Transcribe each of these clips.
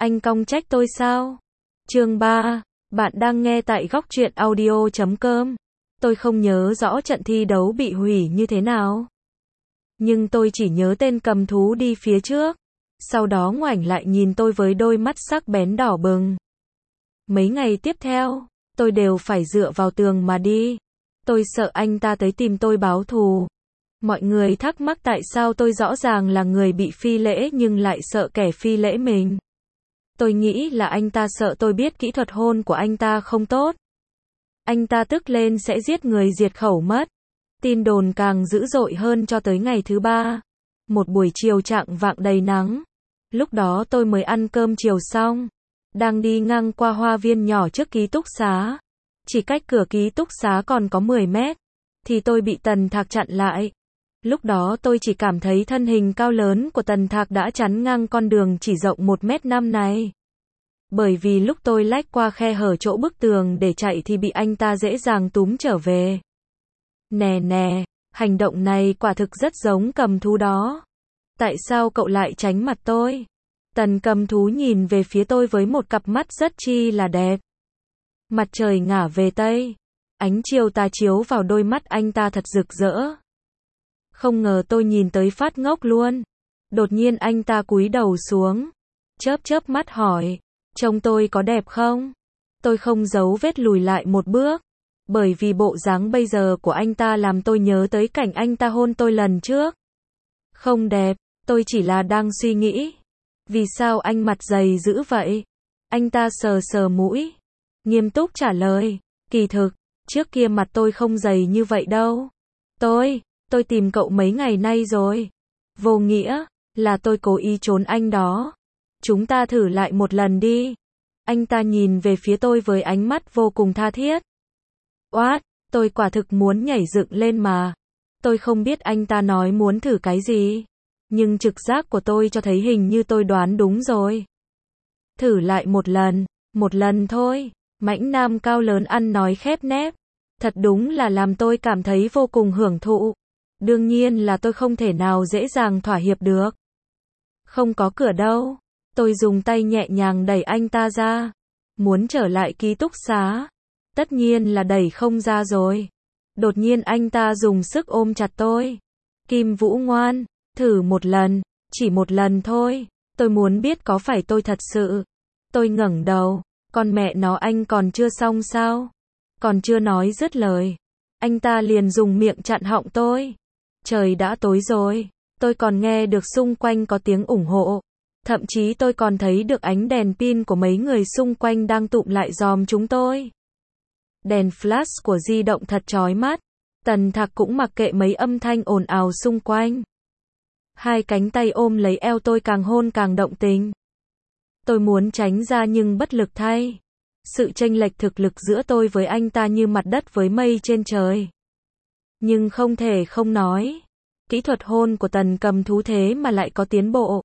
Anh cong trách tôi sao? Chương 3. Bạn đang nghe tại góc truyện audio.com. Tôi không nhớ rõ trận thi đấu bị hủy như thế nào. Nhưng tôi chỉ nhớ tên cầm thú đi phía trước. Sau đó ngoảnh lại nhìn tôi với đôi mắt sắc bén đỏ bừng. Mấy ngày tiếp theo, tôi đều phải dựa vào tường mà đi. Tôi sợ anh ta tới tìm tôi báo thù. Mọi người thắc mắc tại sao tôi rõ ràng là người bị phi lễ nhưng lại sợ kẻ phi lễ mình. Tôi nghĩ là anh ta sợ tôi biết kỹ thuật hôn của anh ta không tốt. Anh ta tức lên sẽ giết người diệt khẩu mất. Tin đồn càng dữ dội hơn cho tới ngày thứ 3. Một buổi chiều chạng vạng đầy nắng. Lúc đó tôi mới ăn cơm chiều xong. Đang đi ngang qua hoa viên nhỏ trước ký túc xá. Chỉ cách cửa ký túc xá còn có 10 mét. Thì tôi bị Tần Thạc chặn lại. Lúc đó tôi chỉ cảm thấy thân hình cao lớn của Tần Thạc đã chắn ngang con đường chỉ rộng 1m5 này. Bởi vì lúc tôi lách qua khe hở chỗ bức tường để chạy thì bị anh ta dễ dàng túm trở về. Nè nè, hành động này quả thực rất giống cầm thú đó. Tại sao cậu lại tránh mặt tôi? Tần cầm thú nhìn về phía tôi với một cặp mắt rất chi là đẹp. Mặt trời ngả về Tây. Ánh chiều tà chiếu vào đôi mắt anh ta thật rực rỡ. Không ngờ tôi nhìn tới phát ngốc luôn. Đột nhiên anh ta cúi đầu xuống. Chớp mắt hỏi. Trông tôi có đẹp không? Tôi không giấu vết lùi lại một bước. Bởi vì bộ dáng bây giờ của anh ta làm tôi nhớ tới cảnh anh ta hôn tôi lần trước. Không đẹp, tôi chỉ là đang suy nghĩ. Vì sao anh mặt dày dữ vậy? Anh ta sờ sờ mũi. Nghiêm túc trả lời. Kỳ thực, trước kia mặt tôi không dày như vậy đâu. Tôi tìm cậu mấy ngày nay rồi. Vô nghĩa, là tôi cố ý trốn anh đó. Chúng ta thử lại một lần đi. Anh ta nhìn về phía tôi với ánh mắt vô cùng tha thiết. Oát, tôi quả thực muốn nhảy dựng lên mà. Tôi không biết anh ta nói muốn thử cái gì. Nhưng trực giác của tôi cho thấy hình như tôi đoán đúng rồi. Thử lại một lần thôi. Mãnh nam cao lớn ăn nói khép nép. Thật đúng là làm tôi cảm thấy vô cùng hưởng thụ. Đương nhiên là tôi không thể nào dễ dàng thỏa hiệp được. Không có cửa đâu. Tôi dùng tay nhẹ nhàng đẩy anh ta ra. Muốn trở lại ký túc xá. Tất nhiên là đẩy không ra rồi. Đột nhiên anh ta dùng sức ôm chặt tôi. Kim Vũ ngoan, thử một lần, chỉ một lần thôi. Tôi muốn biết có phải tôi thật sự. Tôi ngẩng đầu. Con mẹ nó, anh còn chưa xong sao? Còn chưa nói dứt lời. Anh ta liền dùng miệng chặn họng tôi. Trời đã tối rồi. Tôi còn nghe được xung quanh có tiếng ủng hộ. Thậm chí tôi còn thấy được ánh đèn pin của mấy người xung quanh đang tụm lại dòm chúng tôi. Đèn flash của di động thật chói mắt. Tần Thạc cũng mặc kệ mấy âm thanh ồn ào xung quanh. Hai cánh tay ôm lấy eo tôi, càng hôn càng động tình. Tôi muốn tránh ra nhưng bất lực thay. Sự chênh lệch thực lực giữa tôi với anh ta như mặt đất với mây trên trời. Nhưng không thể không nói. Kỹ thuật hôn của Tần cầm thú thế mà lại có tiến bộ.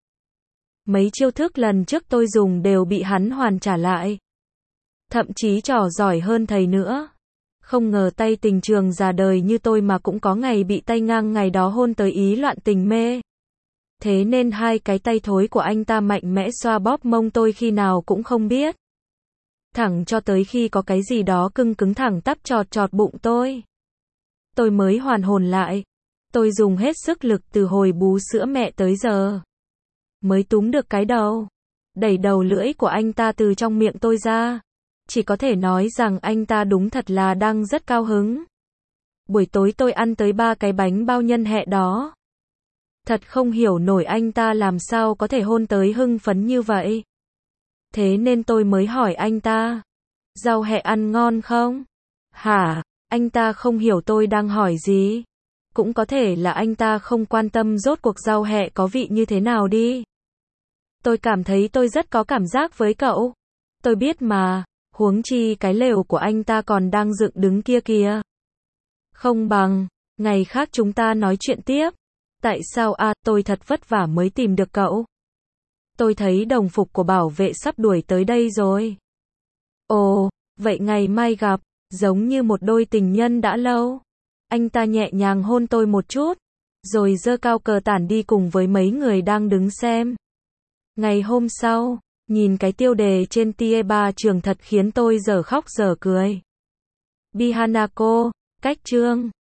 Mấy chiêu thức lần trước tôi dùng đều bị hắn hoàn trả lại. Thậm chí trò giỏi hơn thầy nữa. Không ngờ tay tình trường già đời như tôi mà cũng có ngày bị tay ngang ngày đó hôn tới ý loạn tình mê. Thế nên hai cái tay thối của anh ta mạnh mẽ xoa bóp mông tôi khi nào cũng không biết. Thẳng cho tới khi có cái gì đó cưng cứng thẳng tắp chọt bụng tôi. Tôi mới hoàn hồn lại. Tôi dùng hết sức lực từ hồi bú sữa mẹ tới giờ. Mới túm được cái đầu. Đẩy đầu lưỡi của anh ta từ trong miệng tôi ra. Chỉ có thể nói rằng anh ta đúng thật là đang rất cao hứng. Buổi tối tôi ăn tới 3 cái bánh bao nhân hẹ đó. Thật không hiểu nổi anh ta làm sao có thể hôn tới hưng phấn như vậy. Thế nên tôi mới hỏi anh ta. Rau hẹ ăn ngon không? Hả? Anh ta không hiểu tôi đang hỏi gì. Cũng có thể là anh ta không quan tâm rốt cuộc rau hẹ có vị như thế nào đi. Tôi cảm thấy tôi rất có cảm giác với cậu. Tôi biết mà, huống chi cái lều của anh ta còn đang dựng đứng kia kìa. Không bằng, ngày khác chúng ta nói chuyện tiếp. Tại sao tôi thật vất vả mới tìm được cậu. Tôi thấy đồng phục của bảo vệ sắp đuổi tới đây rồi. Ồ, vậy ngày mai gặp, giống như một đôi tình nhân đã lâu. Anh ta nhẹ nhàng hôn tôi một chút, rồi giơ cao cờ tản đi cùng với mấy người đang đứng xem. Ngày hôm sau, Nhìn cái tiêu đề trên Tieba trường thật khiến tôi dở khóc dở cười. Bihanako, cách chương